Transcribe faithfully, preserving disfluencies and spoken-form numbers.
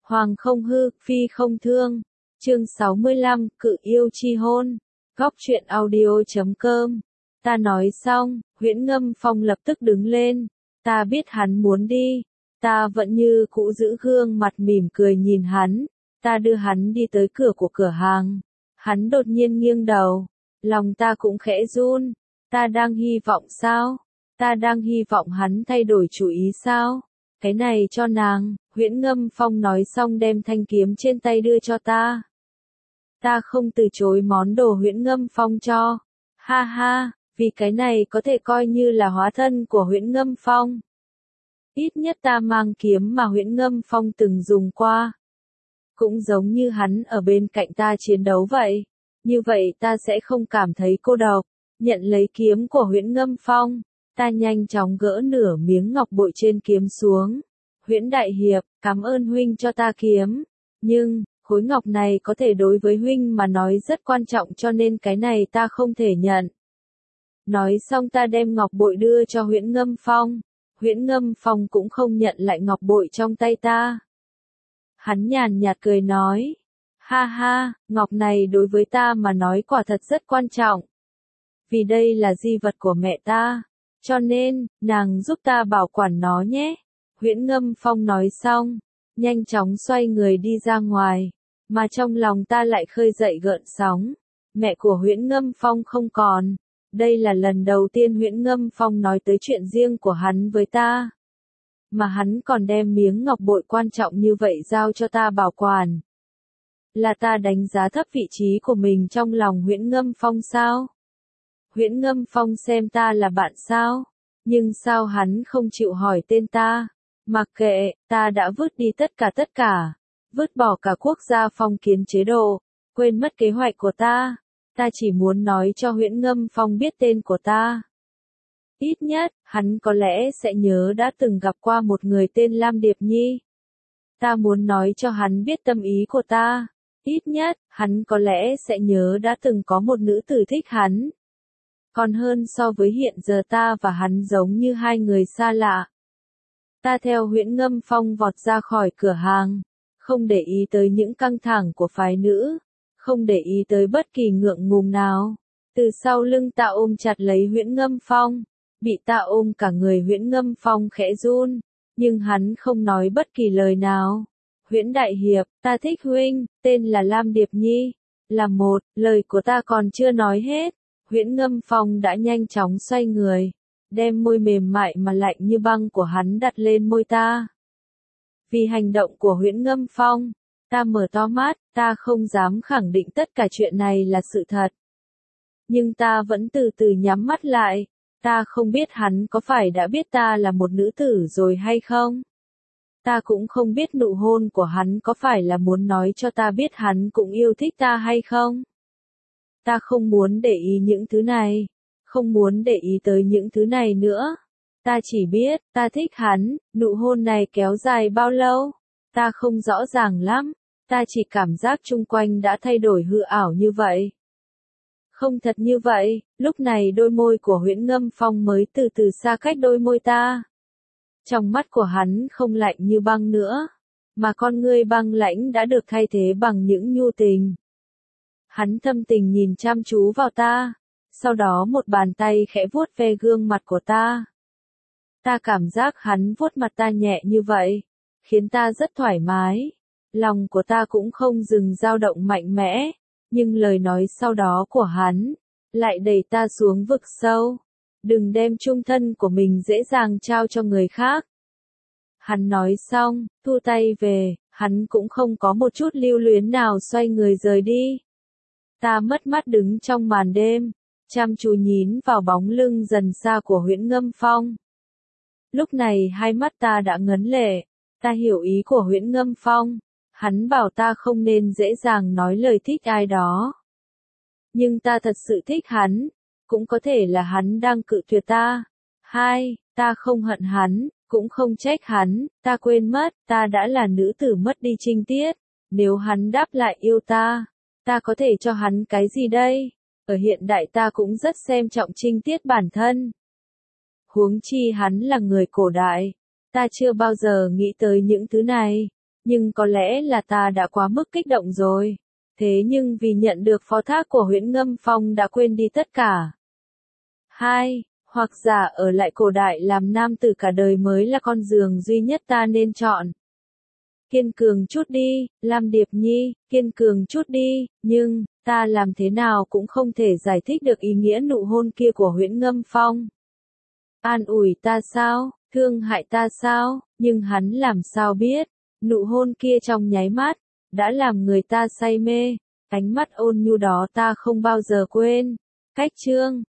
Hoàng không hư, phi không thương. Chương sáu mươi lăm, cự yêu chi hôn. Góc truyện audio chấm com. Ta nói xong, Huyễn Ngâm Phong lập tức đứng lên. Ta biết hắn muốn đi. Ta vẫn như cũ giữ gương mặt mỉm cười nhìn hắn. Ta đưa hắn đi tới cửa của cửa hàng. Hắn đột nhiên nghiêng đầu. Lòng ta cũng khẽ run. Ta đang hy vọng sao? Ta đang hy vọng hắn thay đổi chủ ý sao? Cái này cho nàng. Huyễn Ngâm Phong nói xong đem thanh kiếm trên tay đưa cho ta. Ta không từ chối món đồ Huyễn Ngâm Phong cho. Ha ha, vì cái này có thể coi như là hóa thân của Huyễn Ngâm Phong. Ít nhất ta mang kiếm mà Huyễn Ngâm Phong từng dùng qua. Cũng giống như hắn ở bên cạnh ta chiến đấu vậy. Như vậy ta sẽ không cảm thấy cô độc. Nhận lấy kiếm của Huyễn Ngâm Phong, ta nhanh chóng gỡ nửa miếng ngọc bội trên kiếm xuống. Huyễn Đại Hiệp, cảm ơn huynh cho ta kiếm. Nhưng, khối ngọc này có thể đối với huynh mà nói rất quan trọng cho nên cái này ta không thể nhận. Nói xong ta đem ngọc bội đưa cho Huyễn Ngâm Phong. Huyễn Ngâm Phong cũng không nhận lại ngọc bội trong tay ta. Hắn nhàn nhạt cười nói. Ha ha, ngọc này đối với ta mà nói quả thật rất quan trọng. Vì đây là di vật của mẹ ta. Cho nên, nàng giúp ta bảo quản nó nhé. Huyễn Ngâm Phong nói xong, nhanh chóng xoay người đi ra ngoài, mà trong lòng ta lại khơi dậy gợn sóng. Mẹ của Huyễn Ngâm Phong không còn. Đây là lần đầu tiên Huyễn Ngâm Phong nói tới chuyện riêng của hắn với ta. Mà hắn còn đem miếng ngọc bội quan trọng như vậy giao cho ta bảo quản. Là ta đánh giá thấp vị trí của mình trong lòng Huyễn Ngâm Phong sao? Huyễn Ngâm Phong xem ta là bạn sao? Nhưng sao hắn không chịu hỏi tên ta? Mặc kệ, ta đã vứt đi tất cả tất cả. Vứt bỏ cả quốc gia phong kiến chế độ. Quên mất kế hoạch của ta. Ta chỉ muốn nói cho Huyễn Ngâm Phong biết tên của ta. Ít nhất, hắn có lẽ sẽ nhớ đã từng gặp qua một người tên Lam Điệp Nhi. Ta muốn nói cho hắn biết tâm ý của ta. Ít nhất, hắn có lẽ sẽ nhớ đã từng có một nữ tử thích hắn. Còn hơn so với hiện giờ ta và hắn giống như hai người xa lạ. Ta theo Huyễn Ngâm Phong vọt ra khỏi cửa hàng. Không để ý tới những căng thẳng của phái nữ. Không để ý tới bất kỳ ngượng ngùng nào. Từ sau lưng ta ôm chặt lấy Huyễn Ngâm Phong. Bị ta ôm cả người Huyễn Ngâm Phong khẽ run. Nhưng hắn không nói bất kỳ lời nào. Huyễn Đại Hiệp, ta thích huynh, tên là Lam Điệp Nhi. Là một, lời của ta còn chưa nói hết. Huyễn Ngâm Phong đã nhanh chóng xoay người. Đem môi mềm mại mà lạnh như băng của hắn đặt lên môi ta. Vì hành động của Huyễn Ngâm Phong, ta mở to mắt, ta không dám khẳng định tất cả chuyện này là sự thật. Nhưng ta vẫn từ từ nhắm mắt lại. Ta không biết hắn có phải đã biết ta là một nữ tử rồi hay không. Ta cũng không biết nụ hôn của hắn có phải là muốn nói cho ta biết hắn cũng yêu thích ta hay không. Ta không muốn để ý những thứ này. Không muốn để ý tới những thứ này nữa. Ta chỉ biết, ta thích hắn, nụ hôn này kéo dài bao lâu. Ta không rõ ràng lắm. Ta chỉ cảm giác chung quanh đã thay đổi hư ảo như vậy. Không thật như vậy, lúc này đôi môi của Huyễn Ngâm Phong mới từ từ xa cách đôi môi ta. Trong mắt của hắn không lạnh như băng nữa, mà con ngươi băng lãnh đã được thay thế bằng những nhu tình. Hắn thâm tình nhìn chăm chú vào ta, sau đó một bàn tay khẽ vuốt ve gương mặt của ta. Ta cảm giác hắn vuốt mặt ta nhẹ như vậy, khiến ta rất thoải mái. Lòng của ta cũng không dừng dao động mạnh mẽ, nhưng lời nói sau đó của hắn lại đẩy ta xuống vực sâu. Đừng đem chung thân của mình dễ dàng trao cho người khác. Hắn nói xong, thu tay về, hắn cũng không có một chút lưu luyến nào xoay người rời đi. Ta mất mắt đứng trong màn đêm, chăm chú nhìn vào bóng lưng dần xa của Huyễn Ngâm Phong. Lúc này hai mắt ta đã ngấn lệ, ta hiểu ý của Huyễn Ngâm Phong. Hắn bảo ta không nên dễ dàng nói lời thích ai đó. Nhưng ta thật sự thích hắn. Cũng có thể là hắn đang cự tuyệt ta. Hai, ta không hận hắn, cũng không trách hắn, ta quên mất, ta đã là nữ tử mất đi trinh tiết. Nếu hắn đáp lại yêu ta, ta có thể cho hắn cái gì đây? Ở hiện đại ta cũng rất xem trọng trinh tiết bản thân. Huống chi hắn là người cổ đại. Ta chưa bao giờ nghĩ tới những thứ này. Nhưng có lẽ là ta đã quá mức kích động rồi. Thế nhưng vì nhận được phó thác của Huyễn Ngâm Phong đã quên đi tất cả. Hai, hoặc giả ở lại cổ đại làm nam tử cả đời mới là con đường duy nhất ta nên chọn. Kiên cường chút đi, Lam Điệp Nhi, kiên cường chút đi, nhưng, ta làm thế nào cũng không thể giải thích được ý nghĩa nụ hôn kia của Huyễn Ngâm Phong. An ủi ta sao, thương hại ta sao, nhưng hắn làm sao biết, nụ hôn kia trong nháy mắt, đã làm người ta say mê, ánh mắt ôn nhu đó ta không bao giờ quên. Cách chương